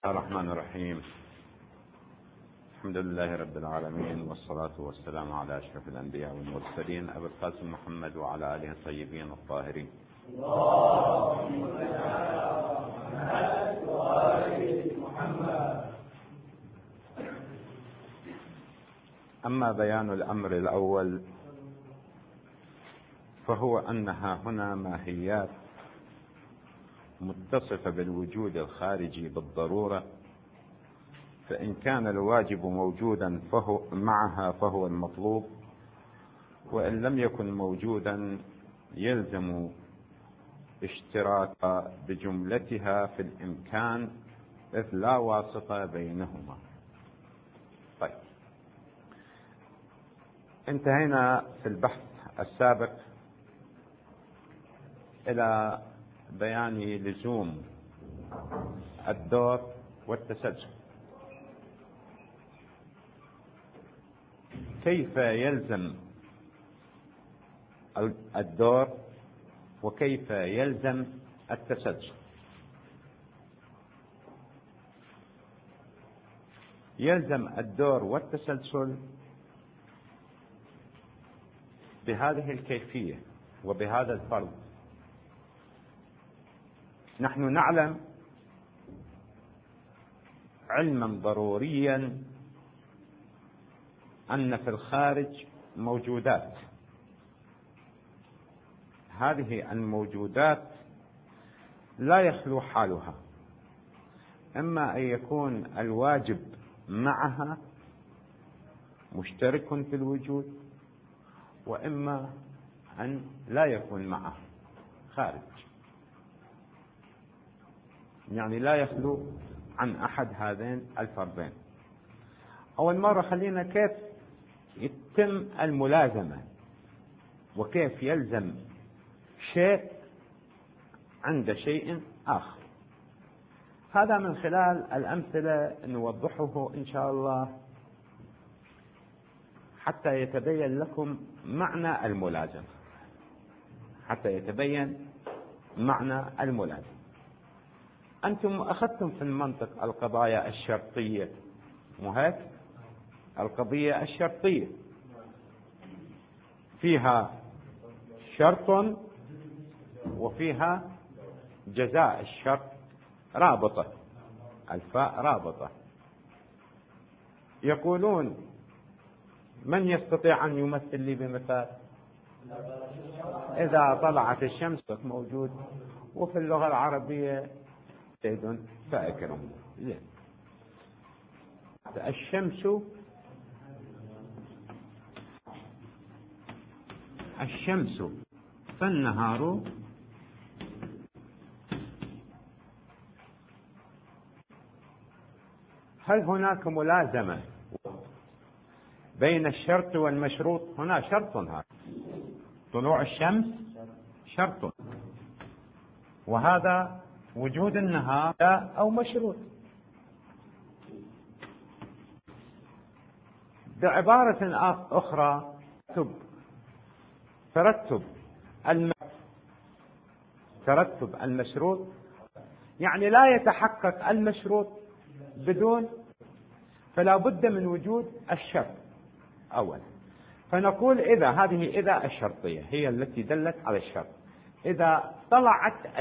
الرحمن الرحيم. الحمد لله رب العالمين، والصلاة والسلام على أشرف الأنبياء والمرسلين أبي القاسم محمد وعلى آله الطيبين الطاهرين. أما بيان الأمر الأول فهو أنها هنا ماهيات متصفة بالوجود الخارجي بالضرورة، فإن كان الواجب موجودا فهو المطلوب، وإن لم يكن موجودا يلزم اشتراك بجملتها في الإمكان، إذ لا واسطة بينهما. طيب، انتهينا في البحث السابق إلى بيان لزوم الدور والتسلسل. كيف يلزم الدور وكيف يلزم التسلسل؟ يلزم الدور والتسلسل بهذه الكيفية وبهذا الفرض. نحن نعلم علما ضروريا أن في الخارج موجودات، هذه الموجودات لا يخلو حالها، إما أن يكون الواجب معها مشترك في الوجود، وإما أن لا يكون معه خارج، يعني لا يخلو عن أحد هذين الفرضين. أول مرة خلينا كيف يتم الملازمة وكيف يلزم شيء عند شيء آخر. هذا من خلال الأمثلة نوضحه إن شاء الله حتى يتبين لكم معنى الملازمة، أنتم أخذتم في المنطق القضايا الشرطية، مو هيك؟ القضية الشرطية فيها شرط وفيها جزاء الشرط رابطة، الفاء رابطة. يقولون من يستطيع أن يمثل لي بمثال؟ إذا طلعت الشمس موجود، وفي اللغة العربية زيد فأكرم. الشمس فالنهار هل هناك ملازمة بين الشرط والمشروط؟ هنا شرط، هذا طلوع الشمس شرط، وهذا وجود النهار أو مشروط. بعبارة أخرى ترتب المشروط، يعني لا يتحقق المشروط بدون، فلا بد من وجود الشرط أولا. فنقول إذا الشرطية هي التي دلت على الشرط. إذا طلعت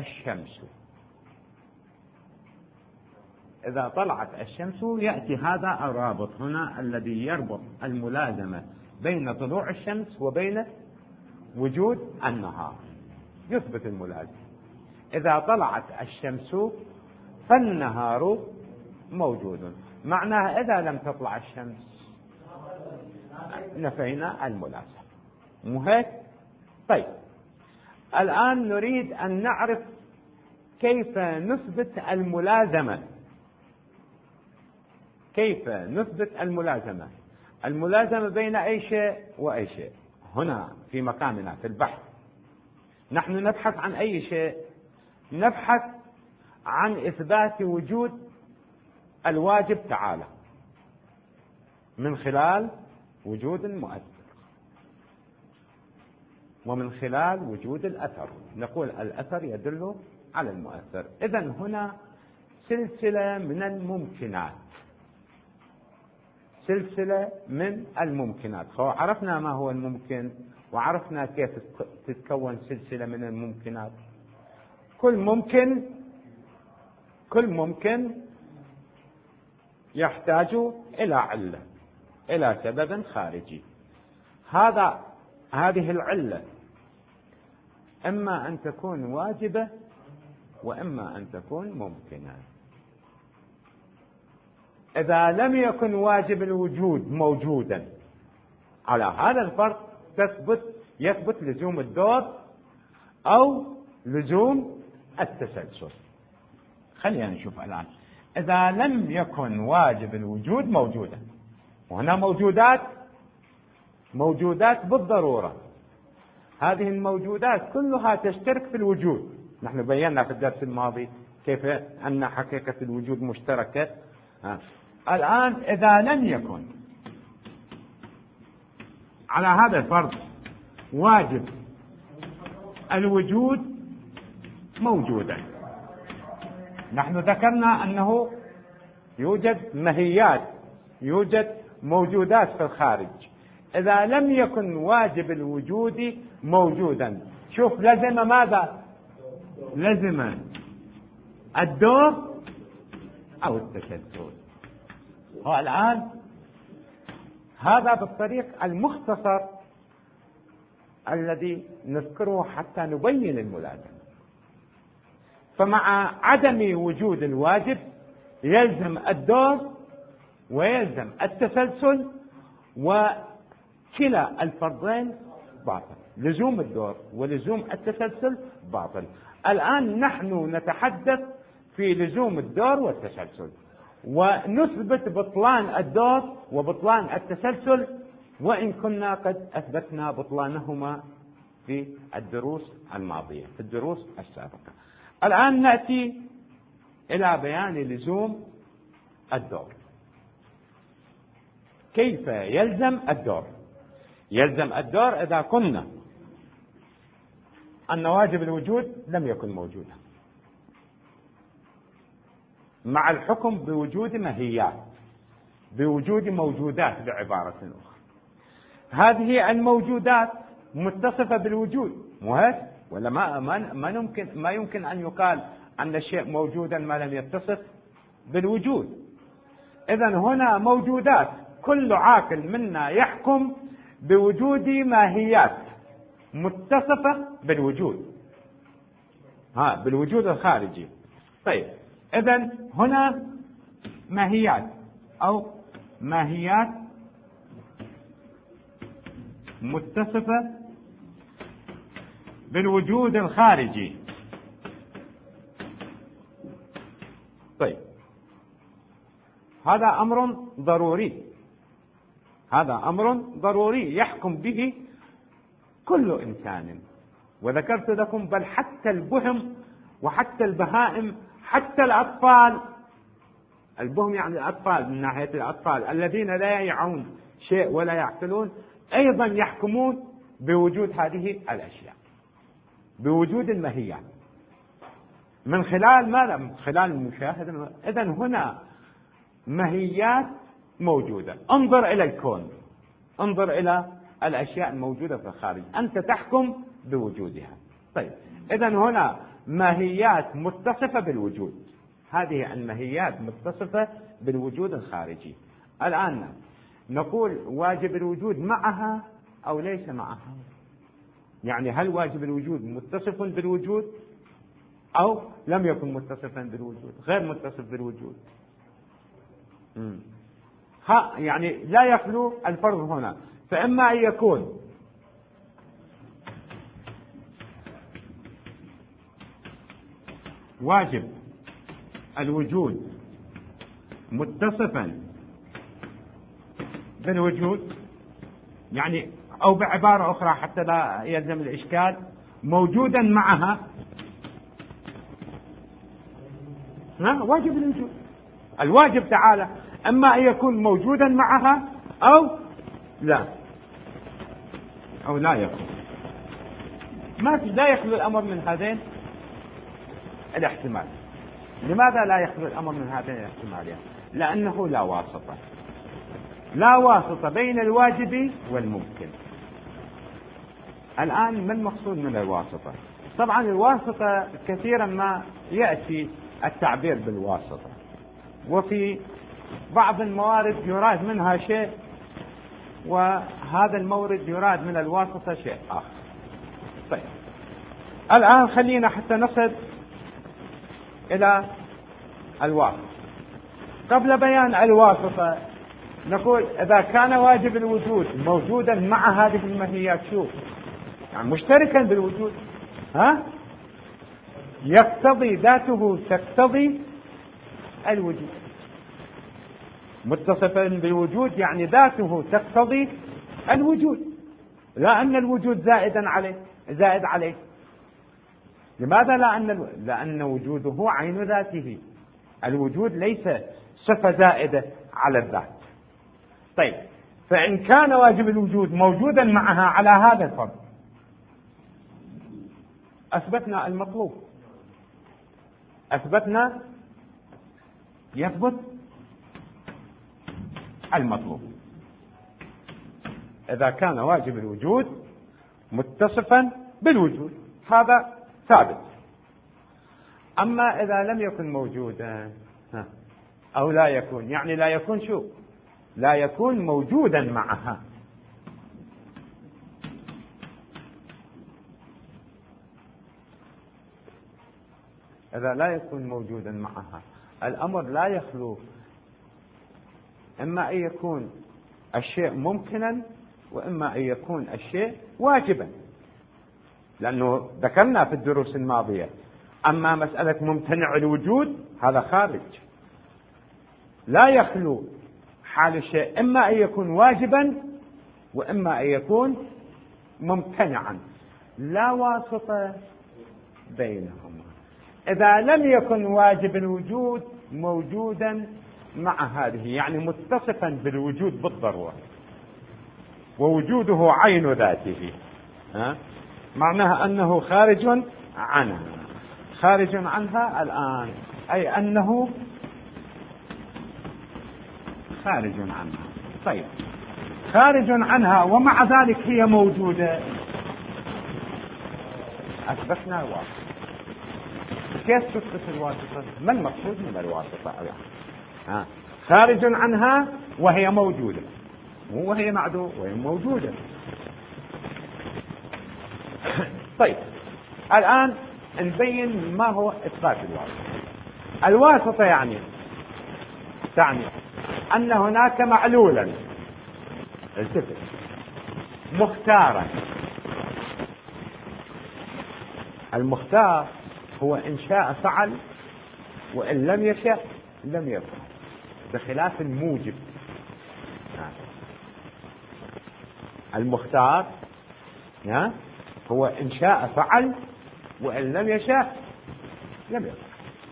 الشمس يأتي هذا الرابط هنا الذي يربط الملازمة بين طلوع الشمس وبين وجود النهار، يثبت الملازمة. إذا طلعت الشمس فالنهار موجود، معناها إذا لم تطلع الشمس نفينا الملازمة، مو هيك؟ طيب، الآن نريد أن نعرف كيف نثبت الملازمة بين أي شيء وأي شيء. هنا في مقامنا في البحث نحن نبحث عن أي شيء؟ نبحث عن إثبات وجود الواجب تعالى من خلال وجود المؤثر ومن خلال وجود الأثر. نقول الأثر يدل على المؤثر. إذن هنا 6 سلسلة من الممكنات، سلسلة من الممكنات. عرفنا ما هو الممكن، وعرفنا كيف تتكون سلسلة من الممكنات. كل ممكن يحتاج إلى علة، إلى سبب خارجي. هذه العلة إما أن تكون واجبة وإما أن تكون ممكنة. إذا لم يكن واجب الوجود موجودا، على هذا الفرض يثبت لزوم الدور أو لزوم التسلسل. خلينا نشوف الآن. إذا لم يكن واجب الوجود موجودا، وهنا موجودات بالضرورة، هذه الموجودات كلها تشترك في الوجود. نحن بينا في الدرس الماضي كيف أن حقيقة الوجود مشتركة. الآن إذا لم يكن على هذا الفرض واجب الوجود موجودا، نحن ذكرنا أنه يوجد ماهيات، يوجد موجودات في الخارج. إذا لم يكن واجب الوجود موجودا، شوف لزم ماذا؟ لزم الدور أو التسلسل. والآن هذا بالطريق المختصر الذي نذكره حتى نبين الملازمة. فمع عدم وجود الواجب يلزم الدور ويلزم التسلسل، وكلا الفرضين باطل، لزوم الدور ولزوم التسلسل باطل. الآن نحن نتحدث في لزوم الدور والتسلسل، ونثبت بطلان الدور وبطلان التسلسل، وإن كنا قد أثبتنا بطلانهما في الدروس الماضية، في الدروس السابقة. الآن نأتي إلى بيان لزوم الدور. كيف يلزم الدور؟ يلزم الدور إذا قلنا أن واجب الوجود لم يكن موجودا، مع الحكم بوجود ماهيات، بوجود موجودات بعبارة أخرى. هذه الموجودات متصفة بالوجود، مو هيك؟ ولا ما يمكن أن يقال أن الشيء موجودا ما لم يتصف بالوجود. إذن هنا موجودات، كل عاقل منا يحكم بوجود ماهيات متصفة بالوجود، بالوجود الخارجي. طيب، إذن هنا ماهيات أو ماهيات متصفة بالوجود الخارجي. طيب، هذا أمر ضروري، هذا أمر ضروري يحكم به كل إنسان. وذكرت لكم بل حتى البهم وحتى البهائم، حتى الأطفال. البهم يعني الأطفال، من ناحية الأطفال الذين لا يعون شيء ولا يعقلون، أيضا يحكمون بوجود هذه الأشياء، بوجود الماهيات، من خلال ماذا؟ من خلال المشاهدة. إذن هنا ماهيات موجودة. انظر إلى الكون، انظر إلى الأشياء الموجودة في الخارج، أنت تحكم بوجودها. طيب، إذن هنا ماهيات متصفة بالوجود، هذه الماهيات متصفة بالوجود الخارجي. الآن نقول واجب الوجود معها أو ليس معها؟ يعني هل واجب الوجود متصف بالوجود أو لم يكن متصفا بالوجود، غير متصف بالوجود؟ يعني لا يخلو الفرض هنا، فإما أن يكون واجب الوجود متصفا بالوجود، يعني أو بعبارة أخرى حتى لا يلزم الإشكال، موجودا معها. واجب الوجود، الواجب تعالى أما أن يكون موجودا معها أو لا يكون. لا يخلو الأمر من هذين الاحتمال. لماذا لا يخلو الأمر من هذه الاحتماليات؟ لأنه لا واسطة، لا واسطة بين الواجب والممكن. الآن ما المقصود من الواسطة؟ طبعا الواسطة كثيرا ما يأتي التعبير بالواسطة، وفي بعض الموارد يراد منها شيء، وهذا المورد يراد من الواسطة شيء آخر. طيب الآن خلينا حتى نصل إلى الواسطة. قبل بيان الواسطة نقول إذا كان واجب الوجود موجودا مع هذه الماهيات، شوف يعني مشتركا بالوجود، يقتضي ذاته تقتضي الوجود. متصفا بالوجود يعني ذاته تقتضي الوجود، لا أن الوجود زائد عليه. لماذا؟ لأن وجوده عين ذاته، الوجود ليس صفة زائدة على الذات. طيب فإن كان واجب الوجود موجودا معها على هذا الفرض أثبتنا المطلوب، يثبت المطلوب إذا كان واجب الوجود متصفا بالوجود، هذا ثابت. أما إذا لم يكن موجودا أو لا يكون، يعني لا يكون شو؟ لا يكون موجودا معها. إذا لا يكون موجودا معها الأمر لا يخلو إما أن يكون الشيء ممكنا وإما أن يكون الشيء واجبا، لأنه ذكرنا في الدروس الماضية أما مسألة ممتنع الوجود هذا خارج، لا يخلو حال الشيء إما أن يكون واجبا وإما أن يكون ممتنعا، لا واسطة بينهما. إذا لم يكن واجب الوجود موجودا مع هذه، يعني متصفا بالوجود بالضرورة ووجوده عين ذاته، معناها أنه خارج عنها الآن، أي أنه خارج عنها. طيب خارج عنها ومع ذلك هي موجودة، أثبتنا الواسطة. كيف تثبت الواسطة؟ ما المقصود من الواسطة؟ خارج عنها وهي موجودة، مو وهي معدوم، وهي موجودة. طيب الآن نبين ما هو إثبات الواسطة. الواسطة تعني أن هناك معلولا، التفت، مختارا. المختار هو إن شاء فعل وإن لم يشاء لم يفعل، بخلاف الموجب. المختار هو إن شاء فعل وإن لم يشاء لم يفعل.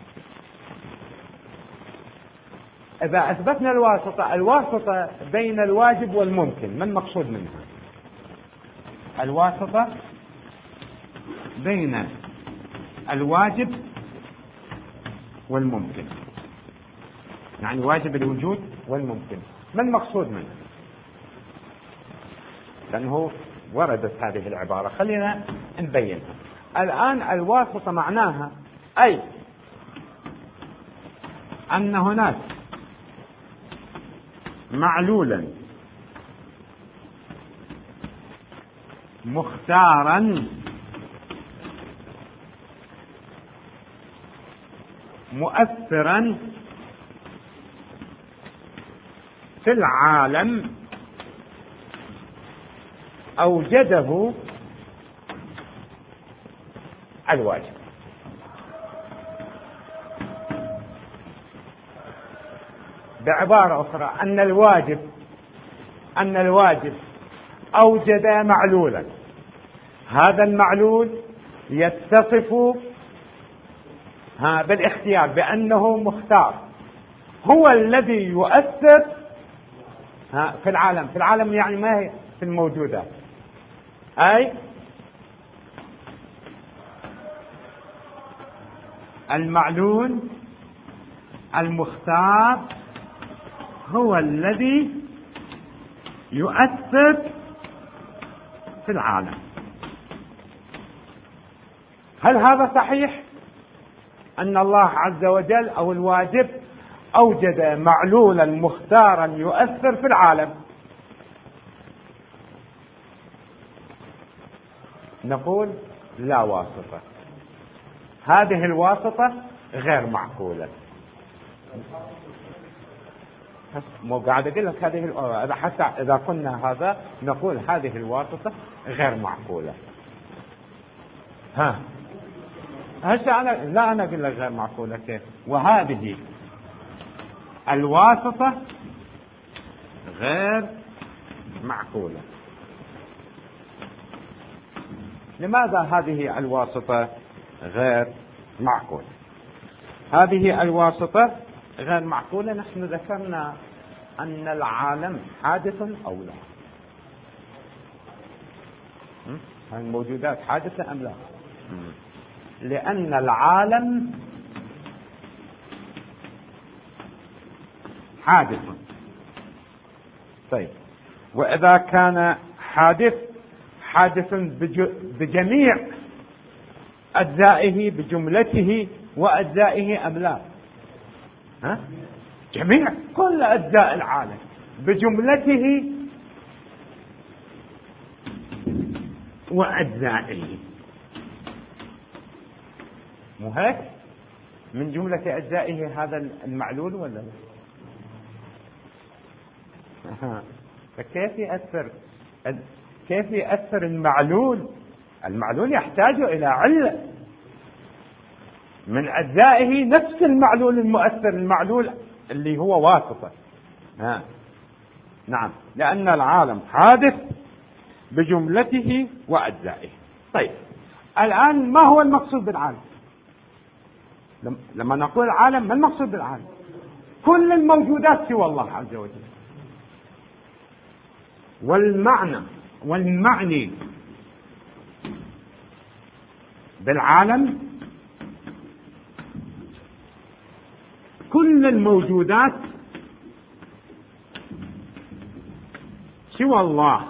إذا أثبتنا الواسطة بين الواجب والممكن، ما المقصود منها؟ الواسطة بين الواجب والممكن، يعني واجب الوجود والممكن، ما المقصود منها؟ لأنه وردت هذه العبارة، خلينا نبينها. الآن الواسطة معناها أي أن هناك معلولا مختارا مؤثرا في العالم أوجده الواجب. بعبارة أخرى أن الواجب أوجد معلولا، هذا المعلول يتصف بالاختيار بأنه مختار، هو الذي يؤثر في العالم يعني ما هي في الموجودات، أي المعلول المختار هو الذي يؤثر في العالم. هل هذا صحيح أن الله عز وجل أو الواجب أوجد معلولا مختارا يؤثر في العالم؟ نقول لا واسطة، هذه الواسطة غير معقولة. مو قاعد أقول لك هذه حتى إذا قلنا هذا نقول هذه الواسطة غير معقولة. هسه أنا أقول لك غير معقولة كيف؟ وهذه الواسطة غير معقولة. لماذا هذه الواسطة غير معقولة؟ هذه الواسطة غير معقولة. نحن ذكرنا أن العالم حادث أو لا؟ الموجودات حادثة أم لا؟ لأن العالم حادث. طيب، وإذا كان حادث بجميع أجزائه بجملته وأجزائه أم لا؟ جميع كل أجزاء العالم بجملته وأجزائه، مو هيك؟ من جملة أجزائه هذا المعلول ولا لا؟ كيف يأثر المعلول؟ المعلول يحتاج إلى علة من أجزائه، نفس المعلول المؤثر، المعلول اللي هو واسطة. نعم، لأن العالم حادث بجملته وأجزائه. طيب، الآن ما هو المقصود بالعالم؟ لما نقول العالم، ما المقصود بالعالم؟ كل الموجودات سوى الله عز وجل. والمعني بالعالم كل الموجودات سوى الله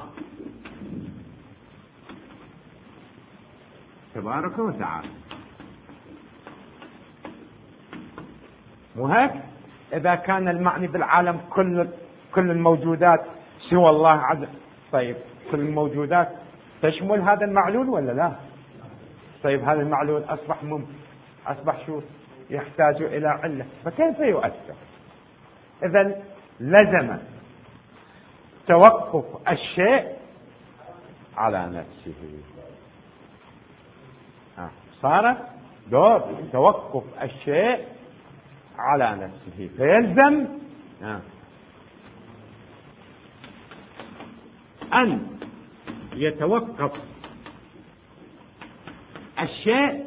تبارك وتعالى. وهيك إذا كان المعني بالعالم كل الموجودات سوى الله عز وجل، طيب كل الموجودات تشمل هذا المعلول ولا لا؟ طيب هذا المعلول أصبح شو؟ يحتاج إلى علة، فكيف يؤثر؟ إذن لزم توقف الشيء على نفسه. صار دور توقف الشيء على نفسه، فيلزم أن يتوقف الشيء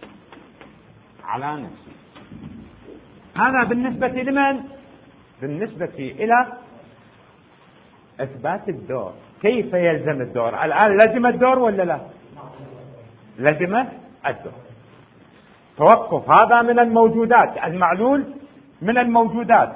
على نفسه. هذا بالنسبة لمن؟ بالنسبة إلى إثبات الدور. كيف يلزم الدور؟ الآن لزم الدور ولا لا؟ لزم الدور. توقف هذا من الموجودات، المعلول من الموجودات،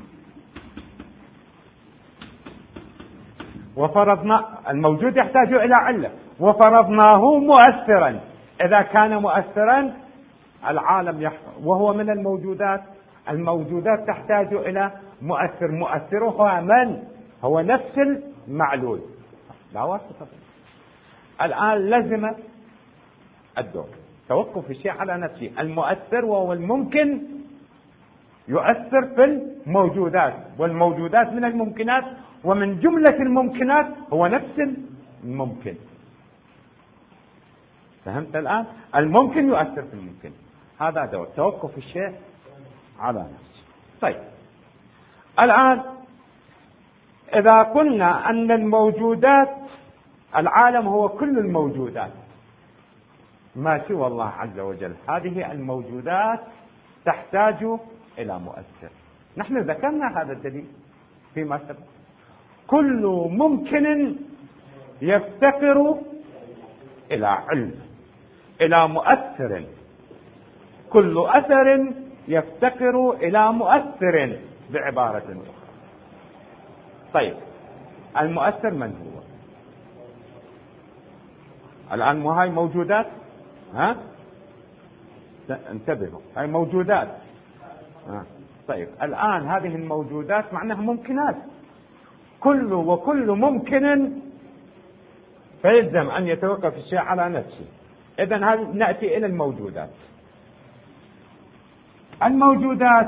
وفرضنا الموجود يحتاج إلى علة وفرضناه مؤثرا. إذا كان مؤثرا العالم وهو من الموجودات تحتاج إلى مؤثر. مؤثرها من؟ هو نفس المعلول، لا واسطة. الآن لزم الدور توقف الشيء على نفسه. المؤثر وهو الممكن يؤثر في الموجودات، والموجودات من الممكنات، ومن جملة الممكنات هو نفس الممكن. فهمت الآن؟ الممكن يؤثر في الممكن، هذا دور توقف الشيء على نفسه. طيب، الآن إذا قلنا أن الموجودات، العالم هو كل الموجودات ما سوى الله عز وجل، هذه الموجودات تحتاج إلى مؤثر. نحن ذكرنا هذا الدليل فيما سبق. كل ممكن يفتقر إلى علم، إلى مؤثر. كل أثر يفتقر إلى مؤثر بعبارة أخرى. طيب المؤثر من هو؟ الآن مو هاي موجودات؟ ها؟ انتبهوا، هاي موجودات. طيب الآن هذه الموجودات معناها ممكنات، وكل ممكن فيلزم أن يتوقف الشيء على نفسه. إذن هذا نأتي إلى الموجودات. الموجودات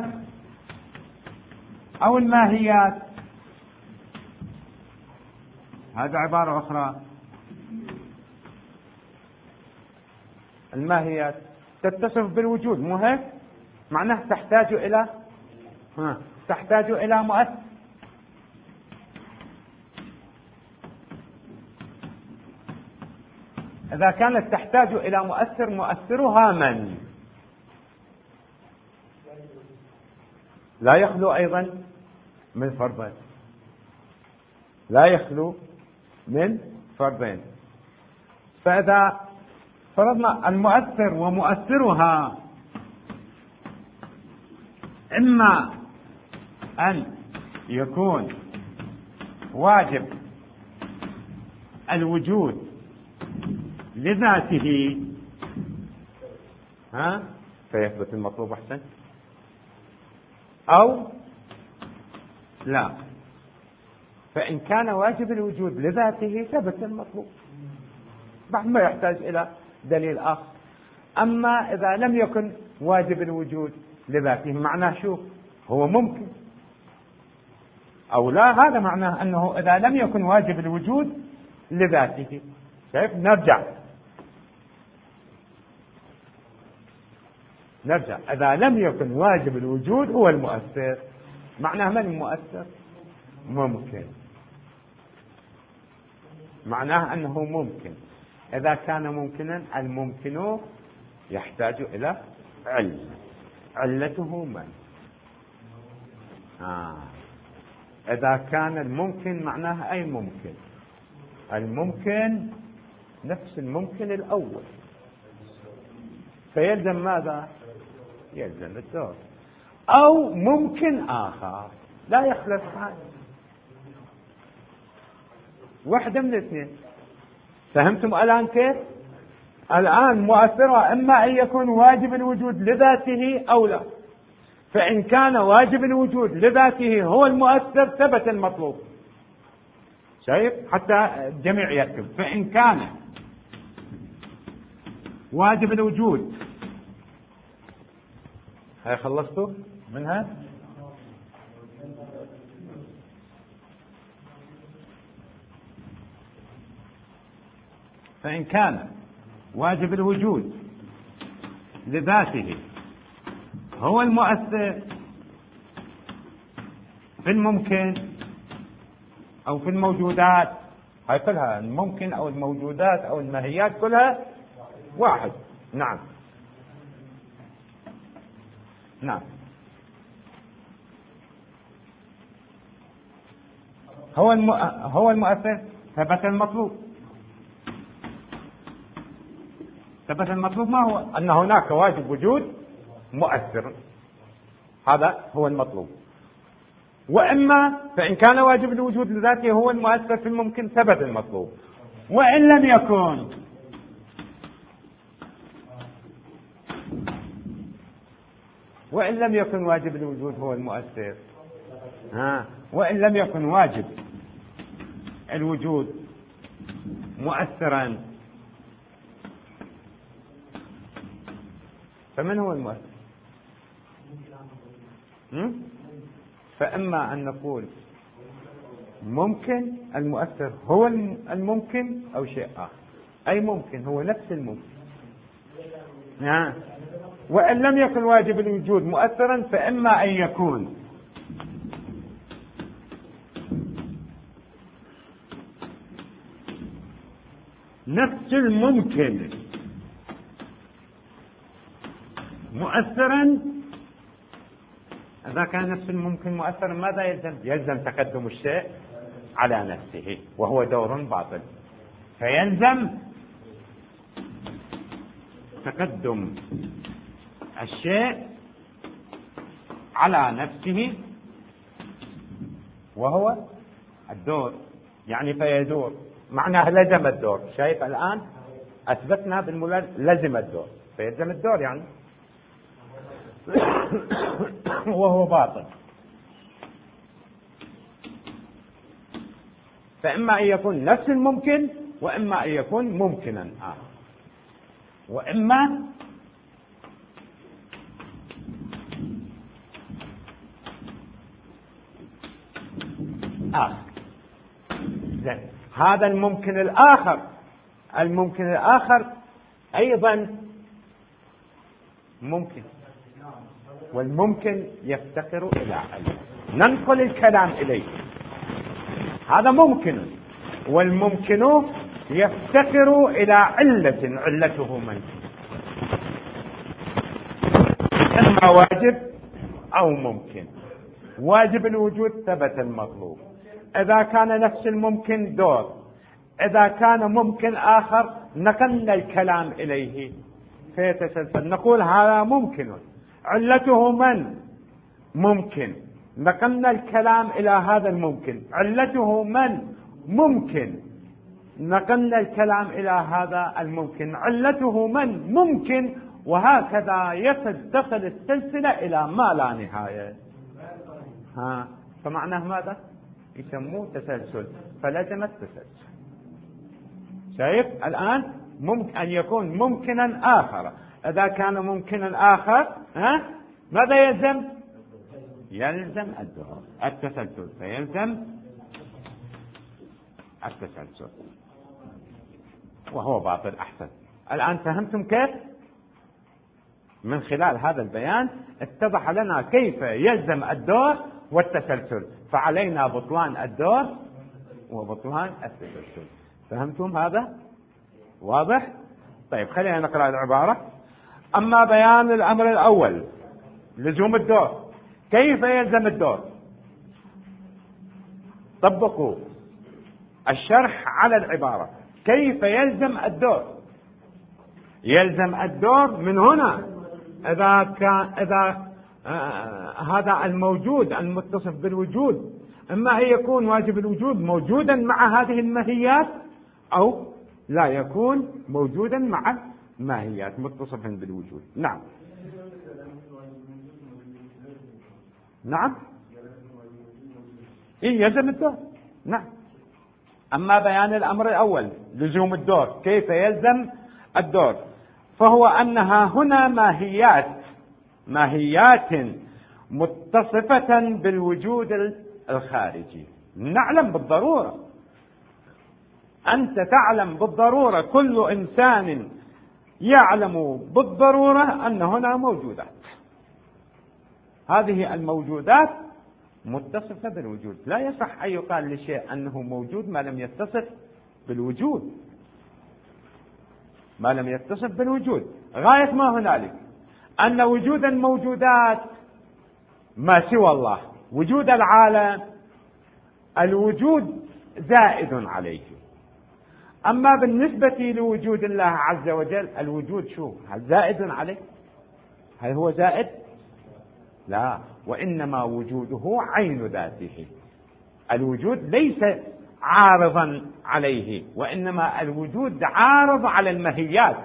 أو الماهيات، هذا عبارة أخرى. الماهيات تتصف بالوجود، مو هيك؟ معناه تحتاج إلى مؤثر. إذا كانت تحتاج إلى مؤثر، مؤثرها من؟ لا يخلو أيضا من فرضين، لا يخلو من فرضين. فإذا فرضنا المؤثر ومؤثرها إما أن يكون واجب الوجود لذاته، فيثبت المطلوب أحسن، أو لا، فإن كان واجب الوجود لذاته ثبت المطلوب بعد ما يحتاج إلى دليل آخر. أما إذا لم يكن واجب الوجود لذاته، معناه شو؟ هو ممكن أو لا. هذا معناه أنه إذا لم يكن واجب الوجود لذاته، شايف؟ نرجع إذا لم يكن واجب الوجود هو المؤثر، معناه من المؤثر؟ ممكن، معناه أنه ممكن. إذا كان ممكنا، الممكن يحتاج إلى علة. علته من؟ إذا كان الممكن معناه أي ممكن؟ الممكن نفس الممكن الأول، فيلزم ماذا؟ يلزم الدور. أو ممكن آخر لا يخلف هذا، واحدة من الاثنين. فهمتم الآن كيف؟ الآن مؤثرها إما أن يكون واجب الوجود لذاته أو لا. فإن كان واجب الوجود لذاته هو المؤثر ثبت المطلوب. شايف؟ حتى الجميع يكتب. فإن كان واجب الوجود، هاي خلصتوا منها؟ فإن كان واجب الوجود لذاته هو المؤثر في الممكن أو في الموجودات، هاي كلها الممكن أو الموجودات أو الماهيات كلها واحد. نعم هو المؤثر ثبت المطلوب. ثبت المطلوب ما هو؟ أن هناك واجب وجود مؤثر، هذا هو المطلوب. وإما فإن كان واجب الوجود لذاته هو المؤثر في الممكن ثبت المطلوب. وإن لم يكن واجب الوجود هو المؤثر، وإن لم يكن واجب الوجود مؤثرا، فمن هو المؤثر؟ فإما أن نقول ممكن المؤثر هو الممكن أو شيء آخر، أي ممكن هو نفس الممكن. وإن لم يكن واجب الوجود مؤثرا، فإما أن يكون نفس الممكن مؤثرا. إذا كان نفس الممكن مؤثرا ماذا يلزم؟ يلزم تقدم الشيء على نفسه، وهو دور باطل. فيلزم تقدم الشيء على نفسه وهو الدور، يعني فيدور، معناه لزم الدور. شايف الآن أثبتنا لزم الدور، فيلزم الدور يعني وهو باطل. فإما أن يكون نفس الممكن، وإما أن يكون ممكنا آخر، وإما آخر. هذا الممكن الآخر، الممكن الآخر أيضا ممكن، والممكن يفتقر إلى علة ننقل الكلام إليه. هذا ممكن، والممكن يفتقر إلى علة، علته من؟ إما واجب أو ممكن. واجب الوجود ثبت المطلوب، إذا كان نفس الممكن دور، إذا كان ممكن آخر نقلنا الكلام إليه فيتسلسل، نقول هذا ممكن، علته من؟ ممكن، نقلنا الكلام إلى هذا الممكن، علته من؟ ممكن، نقلنا الكلام إلى هذا الممكن، علته من؟ ممكن، وهكذا تصل السلسلة إلى ما لا نهاية. فمعناه ماذا؟ يسموه تسلسل، فلزم التسلسل. شايف الآن ممكن أن يكون ممكنا آخر، إذا كان ممكنا آخر ماذا يلزم؟ يلزم التسلسل، فيلزم التسلسل وهو باطل. أحسن، الآن فهمتم كيف؟ من خلال هذا البيان اتضح لنا كيف يلزم الدور والتسلسل، فعلينا بطلان الدور وبطلان التسلسل. فهمتم هذا؟ واضح؟ طيب خلينا نقرأ العبارة. أما بيان الأمر الأول لزوم الدور، كيف يلزم الدور؟ طبقوا الشرح على العبارة. كيف يلزم الدور؟ يلزم الدور من هنا إذا هذا الموجود المتصف بالوجود إما أن يكون واجب الوجود موجودا مع هذه الماهيات، أو لا يكون موجودا مع ماهيات متصفا بالوجود. نعم نعم، يلزم الدور. نعم. أما بيان الأمر الأول لزوم الدور، كيف يلزم الدور، فهو أنها هنا ماهيات متصفة بالوجود الخارجي. نعلم بالضرورة، أنت تعلم بالضرورة، كل إنسان يعلم بالضرورة أن هنا موجودات، هذه الموجودات متصفة بالوجود. لا يصح أن يقال لشيء أنه موجود ما لم يتصف بالوجود، ما لم يتصف بالوجود. غاية ما هنالك أن وجود الموجودات ما سوى الله، وجود العالم، الوجود زائد عليه. أما بالنسبة لوجود الله عز وجل، الوجود شو؟ هل زائد عليه؟ هل هو زائد؟ لا، وإنما وجوده عين ذاته. الوجود ليس عارضا عليه، وإنما الوجود عارض على الماهيات.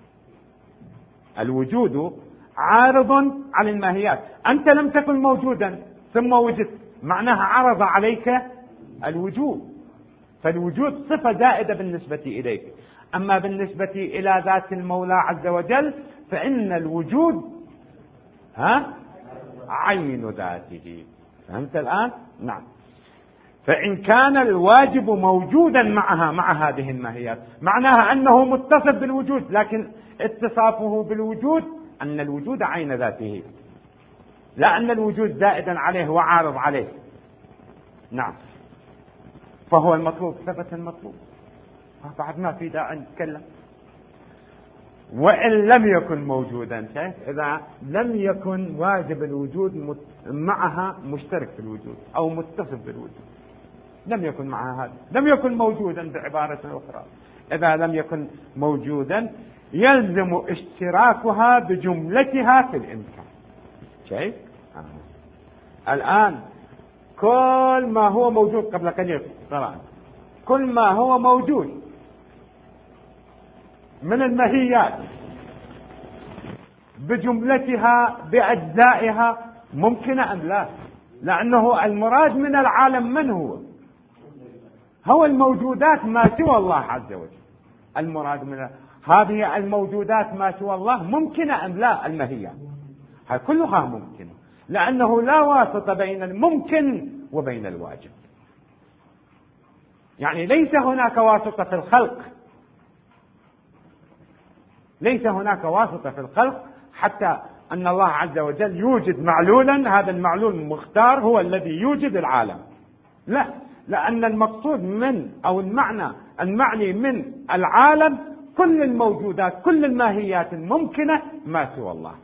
الوجود عارض على الماهيات. أنت لم تكن موجودا ثم وجدت، معناها عرض عليك الوجود، فالوجود صفة زائدة بالنسبة إليك. أما بالنسبة إلى ذات المولى عز وجل فإن الوجود عين ذاته. فهمت الآن؟ نعم. فإن كان الواجب موجودا مع هذه الماهيات، معناها أنه متصف بالوجود، لكن اتصافه بالوجود أن الوجود عين ذاته، لا أن الوجود زائدا عليه وعارض عليه. نعم. فهو المطلوب، ثبت المطلوب، بعد ما في داعي نتكلم. وإن لم يكن موجودا، شايف؟ إذا لم يكن واجب الوجود معها مشترك في الوجود أو متصف بالوجود، لم يكن معها هذا، لم يكن موجودا. بعبارة أخرى، إذا لم يكن موجودا يلزم اشتراكها بجملتها في الإمكان. شايف؟ الآن كل ما هو موجود قبل قليل طبعا، كل ما هو موجود من الماهيات بجملتها بأجزائها ممكنة أم لا؟ لأنه المراد من العالم من هو الموجودات ما سوى الله عز وجل. المراد من هذه الموجودات ما سوى الله ممكنة أم لا؟ الماهيات كلها ممكنة، لأنه لا واسطة بين الممكن وبين الواجب. يعني ليس هناك واسطة في الخلق، ليس هناك واسطة في الخلق حتى أن الله عز وجل يوجد معلولا، هذا المعلول المختار هو الذي يوجد العالم. لا، لأن المقصود من أو المعني من العالم كل الموجودات، كل الماهيات الممكنة ما سوى الله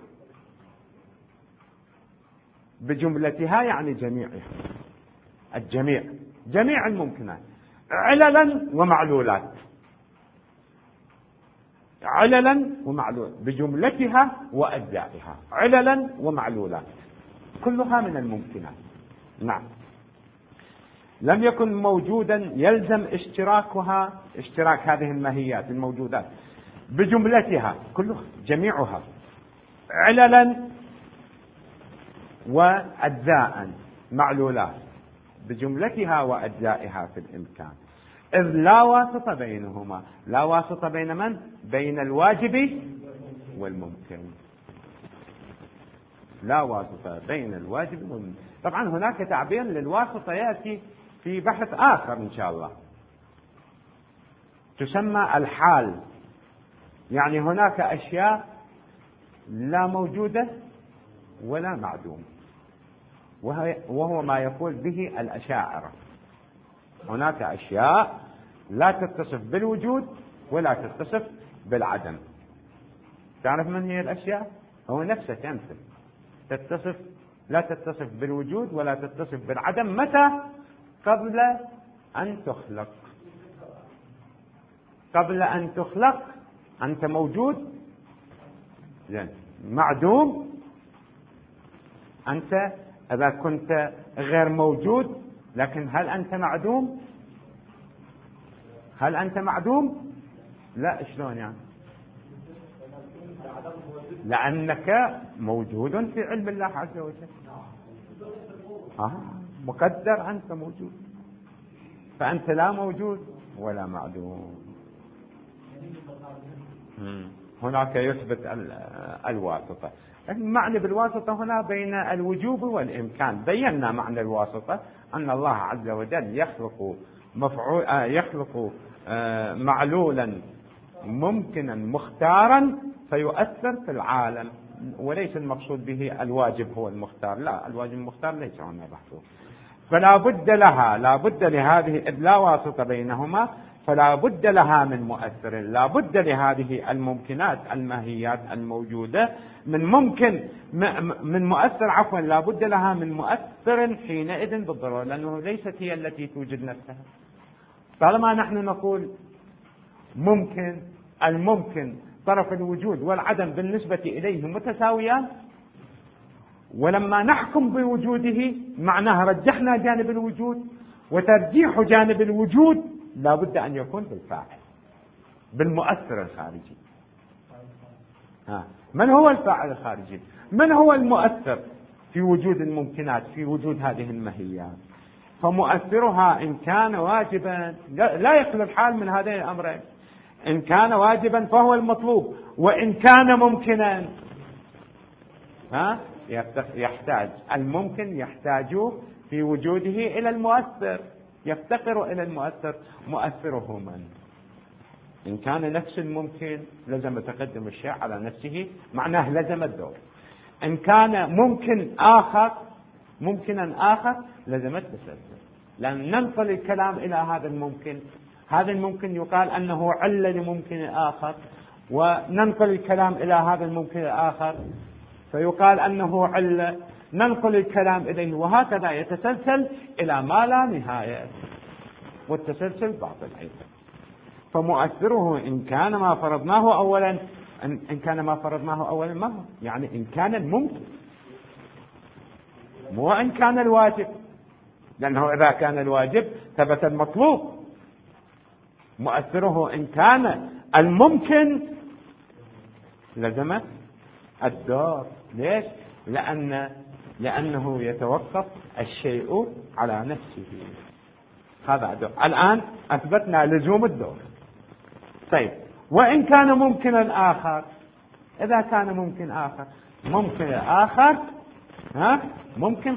بجملتها، يعني جميعها، الجميع، جميع الممكنات عللا ومعلولات، عللا ومعلول بجملتها وأجزائها، عللا ومعلولات كلها من الممكنات. نعم. لم يكن موجودا يلزم اشتراك هذه الماهيات الموجودات بجملتها كلها جميعها عللا وأجزاء معلولات بجملتها وأجزائها في الإمكان، إذ لا واسطة بينهما. لا واسطة بين من؟ بين الواجب والممكن. لا واسطة بين الواجب والممكن. طبعا هناك تعبير للواسطة يأتي في بحث آخر إن شاء الله، تسمى الحال. يعني هناك أشياء لا موجودة ولا معدوم، وهو ما يقول به الأشاعرة. هناك أشياء لا تتصف بالوجود ولا تتصف بالعدم. تعرف من هي الأشياء؟ هو نفسه تمثل لا تتصف بالوجود ولا تتصف بالعدم. متى؟ قبل أن تخلق. قبل أن تخلق أنت موجود، معدوم. أنت إذا كنت غير موجود، لكن هل أنت معدوم؟ هل أنت معدوم؟ لا. شلون يعني؟ لأنك موجود في علم الله عز وجل. مقدر أنت موجود، فأنت لا موجود ولا معدوم. هناك يثبت الواسطة. المعنى بالواسطة هنا بين الوجوب والإمكان. بينا معنى الواسطة أن الله عز وجل يخلق معلولا ممكنا مختارا فيؤثر في العالم، وليس المقصود به الواجب هو المختار. لا، الواجب المختار ليس هنا محصور. فلا بد لها، لا بد لهذه، لا واسطة بينهما، فلا بد لها من مؤثر. لا بد لهذه الممكنات الماهيات الموجودة من مؤثر، لا بد لها من مؤثر حينئذ بالضرورة، لأنه ليست هي التي توجد نفسها. طالما نحن نقول ممكن، الممكن طرف الوجود والعدم بالنسبة إليه متساويان، ولما نحكم بوجوده معناها رجحنا جانب الوجود، وترجيح جانب الوجود لا بد أن يكون بالفاعل، بالمؤثر الخارجي. من هو الفاعل الخارجي؟ من هو المؤثر في وجود الممكنات، في وجود هذه الماهيات؟ فمؤثرها إن كان واجبا، لا يخلو الحال من هذين الأمرين. إن كان واجبا فهو المطلوب، وإن كان ممكنا يحتاج الممكن، يحتاج في وجوده إلى المؤثر، يفتقر إلى المؤثر. مؤثره من؟ إن كان نفس الممكن لزم تقدم الشيء على نفسه، معناه لزم الدور. إن كان ممكنا آخر لزم التسلسل. لأن ننقل الكلام إلى هذا الممكن، هذا الممكن يقال أنه علة لممكن آخر، وننقل الكلام إلى هذا الممكن الآخر فيقال أنه علة، ننقل الكلام إليه، وهكذا يتسلسل إلى ما لا نهاية، والتسلسل باطل أيضا. فمؤثره إن كان ما فرضناه أولا، ما هو؟ يعني إن كان الممكن، مو إن كان الواجب، لأنه إذا كان الواجب ثبت المطلوب. مؤثره إن كان الممكن لزم الدور. ليش؟ لأنه يتوقف الشيء على نفسه. هذا الدور. الآن أثبتنا لزوم الدور. طيب، وإن كان ممكنا آخر، إذا كان ممكن آخر، ممكن آخر ممكن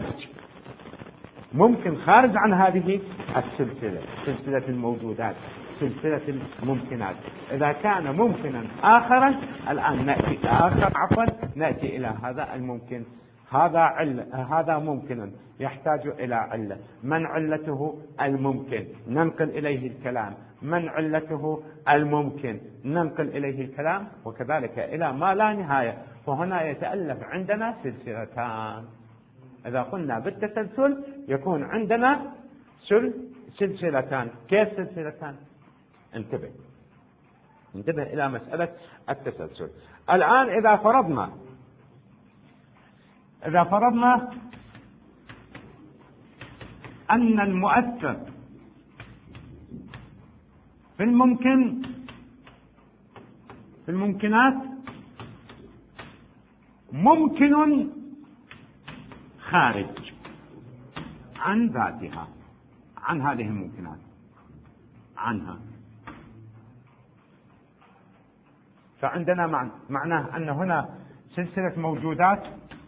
خارج عن هذه السلسلة، سلسلة الموجودات، سلسلة الممكنات. إذا كان ممكنا آخرا، الآن نأتي إلى هذا الممكن. هذا ممكن يحتاج إلى علة. من علته؟ الممكن، ننقل إليه الكلام. من علته؟ الممكن، ننقل إليه الكلام، وكذلك إلى ما لا نهاية. فهنا يتألف عندنا سلسلتان. إذا قلنا بالتسلسل يكون عندنا سلسلتان. كيف سلسلتان؟ انتبه إلى مسألة التسلسل. الآن إذا فرضنا أن المؤثر في الممكنات ممكن خارج عن ذاتها، عن هذه الممكنات، عنها. فعندنا معناه أن هنا سلسلة موجودات،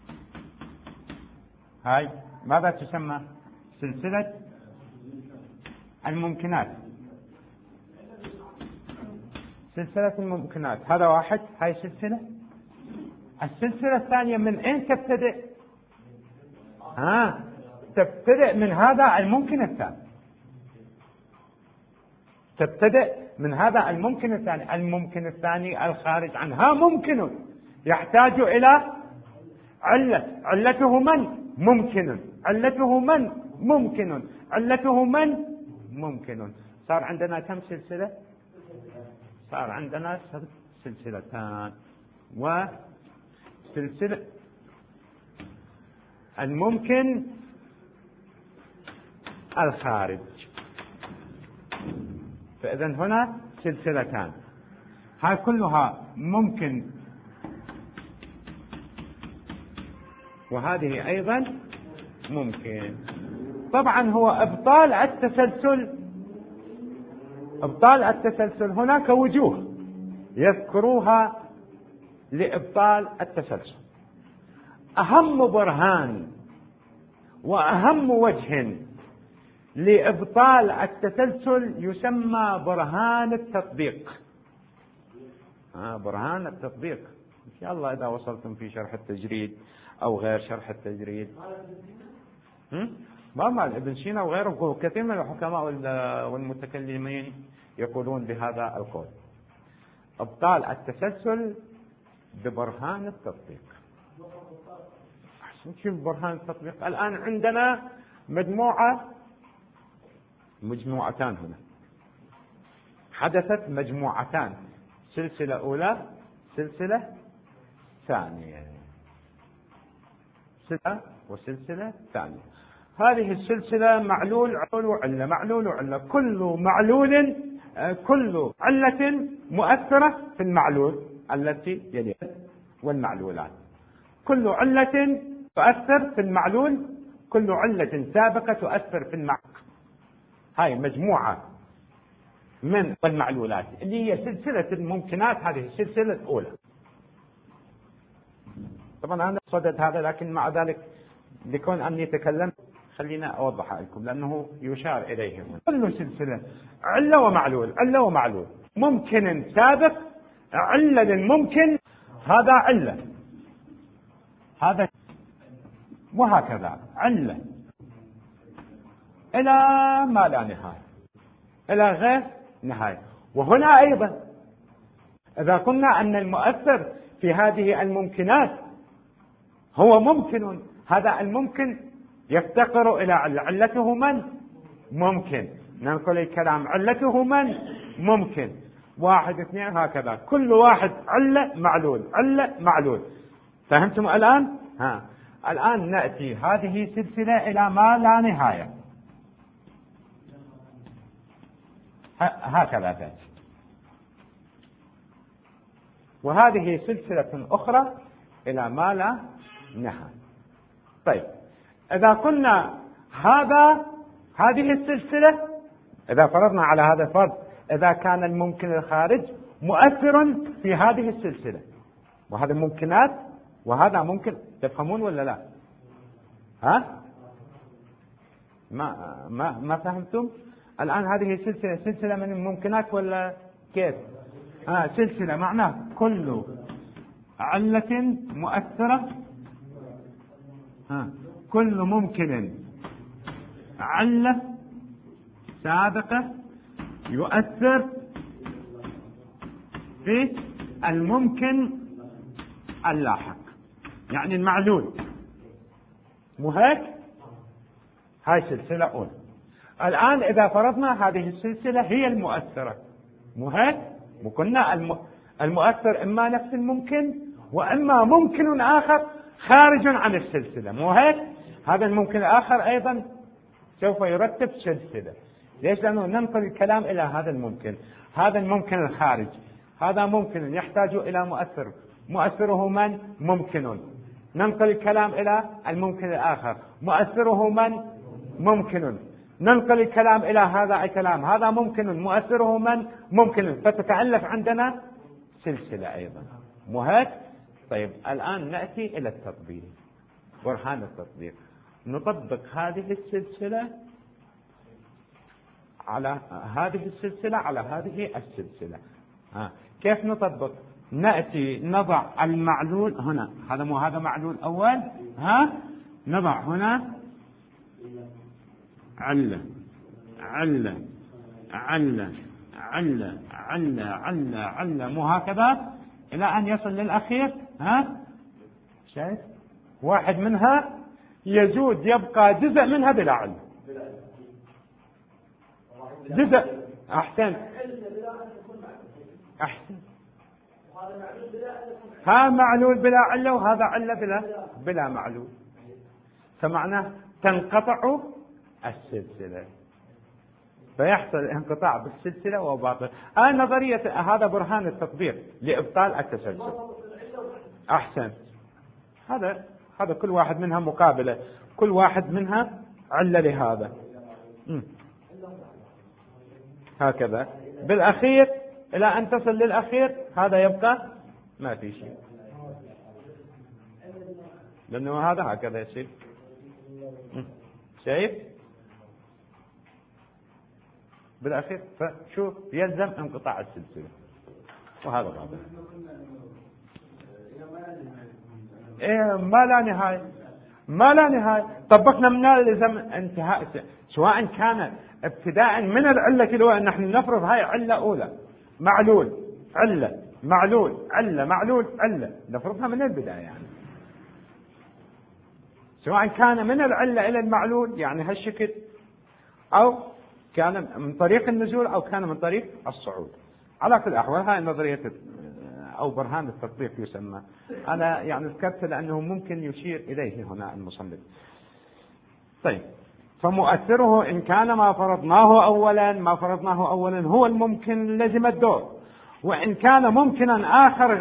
هاي ماذا تسمى؟ سلسلة الممكنات. سلسلة الممكنات هذا واحد، هاي سلسلة. السلسلة الثانية من أين تبتدئ؟ تبتدئ من هذا الممكن الثاني. تبتدئ من هذا الممكن الثاني. الممكن الثاني الخارج عنها ممكن، يحتاج إلى علة. علته من؟ ممكن. علته من؟ ممكن. علته من؟ ممكن. صار عندنا كم سلسلة؟ صار عندنا سلسلتان. وسلسلة الممكن الخارج. فإذا هنا سلسلتان، هاي كلها ممكن، وهذه أيضا ممكن. طبعا هو إبطال التسلسل هناك وجوه يذكروها لإبطال التسلسل. أهم برهان وأهم وجه لإبطال التسلسل يسمى برهان التطبيق. برهان التطبيق. إن شاء الله إذا وصلتم في شرح التجريد أو غير شرح التجريد، ما ابن سينا وغيره، كثير من الحكماء والمتكلمين يقولون بهذا القول. إبطال التسلسل ببرهان التطبيق. أحسن شيء برهان التطبيق. الآن عندنا مجموعتان هنا. حدثت مجموعتان، سلسلة أولى، سلسلة ثانية، سلسلة وسلسلة ثانية. هذه السلسلة معلول وعلة، معلول وعلة. كل علة مؤثرة في المعلول التي يليها، والمعلولات. كل علة تؤثر في المعلول، كل علة سابقة تؤثر في المعلول. هاي مجموعة من المعلولات اللي هي سلسلة الممكنات. هذه السلسلة الأولى. طبعا أنا صدد هذا، لكن مع ذلك لكون أني تكلمت خلينا أوضح لكم، لأنه يشار إليه. كل سلسلة علة ومعلول، علة ومعلول، ممكن سابق، علة للممكن، هذا علة، هذا، وهكذا علة إلى ما لا نهاية، إلى غير نهاية. وهنا أيضا إذا قلنا أن المؤثر في هذه الممكنات هو ممكن، هذا الممكن يفتقر إلى علة. علته من؟ ممكن. ننقل الكلام. علته من؟ ممكن. 1 2 هكذا. كل واحد علة معلول، علة معلول. فهمتم الآن؟ الآن نأتي هذه سلسلة إلى ما لا نهاية، هكذا تأتي، وهذه سلسلة أخرى إلى ما لا نهاية. طيب إذا قلنا هذه السلسلة، إذا فرضنا على هذا الفرض، إذا كان الممكن الخارج مؤثر في هذه السلسلة، وهذا ممكنات وهذا ممكن، تفهمون ولا لا؟ ها؟ ما فهمتم؟ الآن هذه سلسلة من الممكنات ولا كيف؟ سلسلة معناه كل علة مؤثرة، كل ممكن علة سابقة يؤثر في الممكن اللاحق، يعني المعلول، مو هيك؟ هاي سلسلة أولى. الآن إذا فرضنا هذه السلسلة هي المؤثرة، مو هيك؟ وقلنا المؤثر إما نفس الممكن وإما ممكن آخر خارج عن السلسلة، مو هيك؟ هذا الممكن الآخر أيضا سوف يرتب سلسلة. ليش؟ لأنه ننقل الكلام إلى هذا الممكن، هذا الممكن الخارج، هذا ممكن يحتاج إلى مؤثر، مؤثره من؟ ممكن. ننقل الكلام إلى الممكن الآخر، مؤثره من؟ ممكن. ننقل الكلام إلى هذا الكلام، هذا ممكن، مؤثره من؟ ممكن. فتتألف عندنا سلسلة أيضا، مو هيك؟ طيب الآن نأتي إلى التطبيق، برهان التطبيق. نطبق هذه السلسلة على هذه السلسلة على هذه السلسلة. كيف نطبق؟ نأتي نضع المعلول هنا، هذا معلول أول، نضع هنا علة علة علة علة علة علة علة، مو هكذا إلى أن يصل للأخير. شايف؟ واحد منها يزود، يبقى جزء منها بلا علة، جزء. أحسن. ها معلول بلا علة، وهذا علة بلا معلول، فمعناه تنقطع السلسلة، فيحصل انقطاع بالسلسلة وباطل. نظرية هذا برهان التطبيق لإبطال التسلسل. أحسن. هذا كل واحد منها مقابلة، كل واحد منها علة لهذا، هكذا بالأخير إلى أن تصل للأخير، هذا يبقى ما في شيء، لأنه هذا هكذا يصير. شايف؟ بالأخير فشوف يلزم انقطاع السلسلة، وهذا باطل. ما لا نهاية. طبقنا من لازم انتهاء، سواء كان ابتداء من العلة كده، نحن نفرض هاي علة أولى، معلول علة، معلول علة، معلول علة، نفرضها من البداية يعني، سواء كان من العلة إلى المعلول يعني هالشكل، أو كان من طريق النزول أو كان من طريق الصعود. على كل الأحوال هاي نظرية أو برهان التطبيق يسمى. أنا يعني ذكرت لأنه ممكن يشير إليه هنا المصنف. طيب، فمؤثره إن كان ما فرضناه أولا هو الممكن لزم الدور، وإن كان ممكنا آخر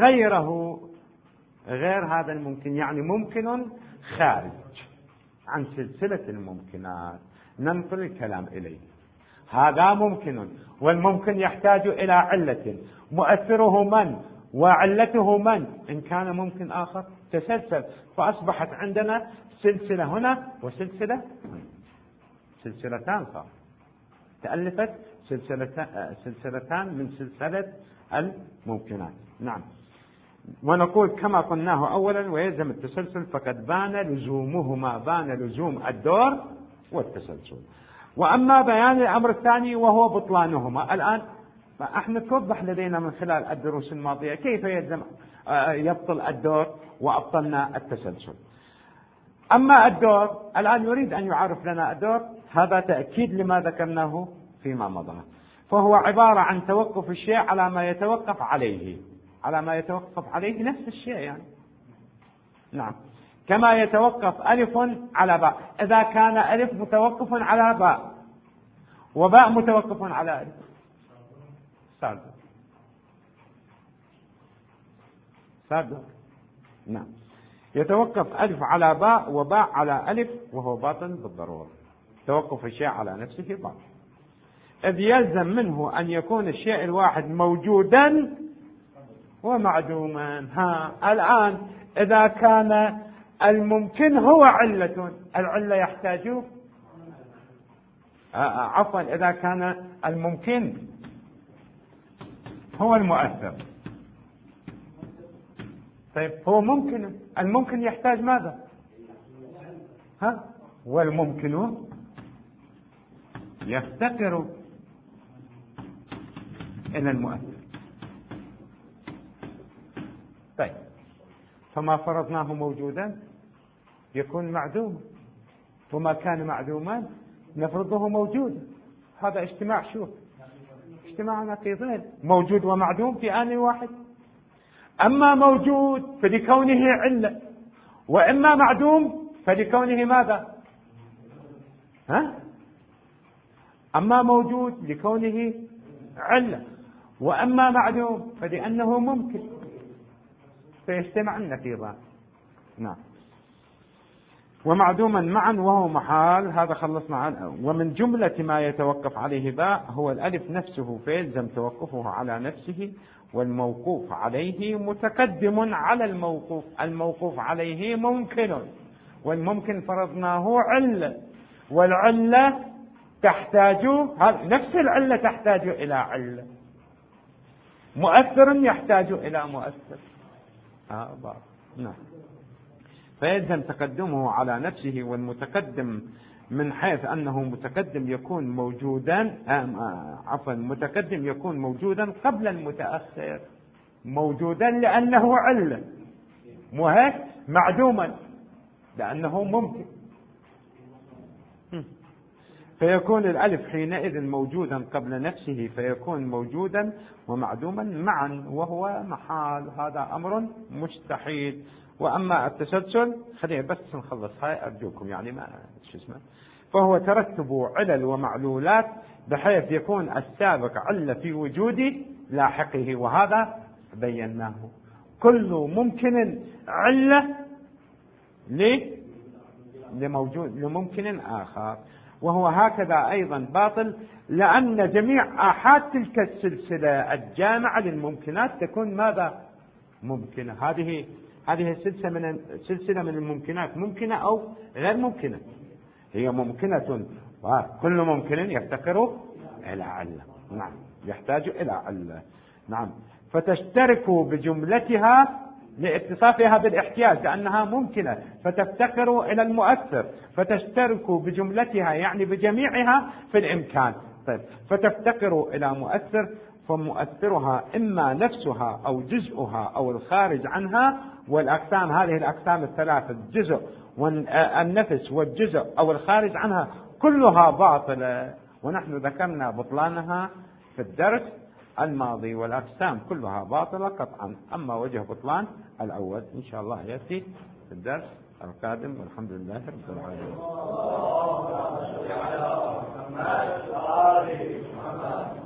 غير هذا الممكن، يعني ممكن خارج عن سلسلة الممكنات، ننقل الكلام إليه. هذا ممكن، والممكن يحتاج إلى علة، مؤثره من وعلته من. إن كان ممكن آخر تسلسل، فأصبحت عندنا سلسلة هنا وسلسلة هنا، سلسلتان صار، تألفت سلسلتان من سلسلة الممكنات. نعم. ونقول كما قلناه أولا، ويلزم التسلسل فقد بان لزومهما، بان لزوم الدور والتسلسل. وأما بيان الأمر الثاني وهو بطلانهما، الآن احنا توضح لدينا من خلال الدروس الماضية كيف يلزم يبطل الدور وأبطلنا التسلسل. أما الدور الآن يريد أن يعرف لنا الدور، هذا تأكيد لما ذكرناه فيما مضى، فهو عبارة عن توقف الشيء على ما يتوقف عليه، نفس الشيء يعني. نعم. كما يتوقف ألف على باء. إذا كان ألف متوقف على باء وباء متوقف على ألف صادق. نعم، يتوقف ألف على باء وباء على ألف، وهو باطل بالضرورة. توقف الشيء على نفسه باطل، إذ يلزم منه أن يكون الشيء الواحد موجودا ومعدوما. الآن إذا كان الممكن هو علة، العلة يحتاج إذا كان الممكن هو المؤثر، طيب هو ممكن، الممكن يحتاج ماذا؟ والممكن يفتقر إلى المؤثر. طيب فما فرضناه موجودا يكون معدوما، وما كان معدوما نفرضه موجودا. هذا اجتماع اجتماع نقيضين، موجود ومعدوم في آن واحد. أما موجود فلكونه علة، وإما معدوم فلكونه ماذا؟ أما موجود لكونه علة، وأما معدوم فلأنه ممكن، فيجتمع النقيضان. نعم، ومعدوما معا وهو محال. هذا خلصنا عنه. ومن جملة ما يتوقف عليه باء هو الألف نفسه، فيلزم توقفه على نفسه، والموقوف عليه متقدم على الموقوف. الموقوف عليه ممكن، والممكن فرضناه علة، والعلة تحتاج، نفس العلة تحتاج إلى علة، مؤثر يحتاج إلى مؤثر. نعم، فيلزم تقدمه على نفسه، والمتقدم من حيث أنه متقدم يكون موجودا، متقدم يكون موجودا قبل المتأخر، موجودا لأنه علة، معدوما لأنه ممكن. فيكون الألف حينئذ موجودا قبل نفسه، فيكون موجودا ومعدوما معا، وهو محال. هذا أمر مستحيل. وأما التسلسل خلينا بس نخلص هاي أرجوكم، يعني ما فهو ترتب علل ومعلولات بحيث يكون السابق علة في وجود لاحقه، وهذا بيناه. كل ممكن علة لممكن آخر، وهو هكذا أيضا باطل، لأن جميع آحاد تلك السلسلة الجامعة للممكنات تكون ماذا؟ ممكنة. هذه سلسلة من الممكنات، ممكنة أو غير ممكنة. هي ممكنة، وكل ممكن يفتقر إلى علة. نعم، يحتاج إلى علة. نعم، فتشترك بجملتها لاتصافها بالاحتياج، لأنها ممكنة فتفتقر إلى المؤثر، فتشترك بجملتها يعني بجميعها في الإمكان. طيب، فتفتقر إلى مؤثر، فمؤثرها إما نفسها أو جزءها أو الخارج عنها. والأقسام، هذه الأقسام الثلاثة، الجزء والنفس والجزء أو الخارج عنها، كلها باطلة، ونحن ذكرنا بطلانها في الدرس الماضي. والأقسام كلها باطلة قطعا. أما وجه بطلان الأول إن شاء الله يأتي في الدرس القادم، والحمد لله رب العالمين.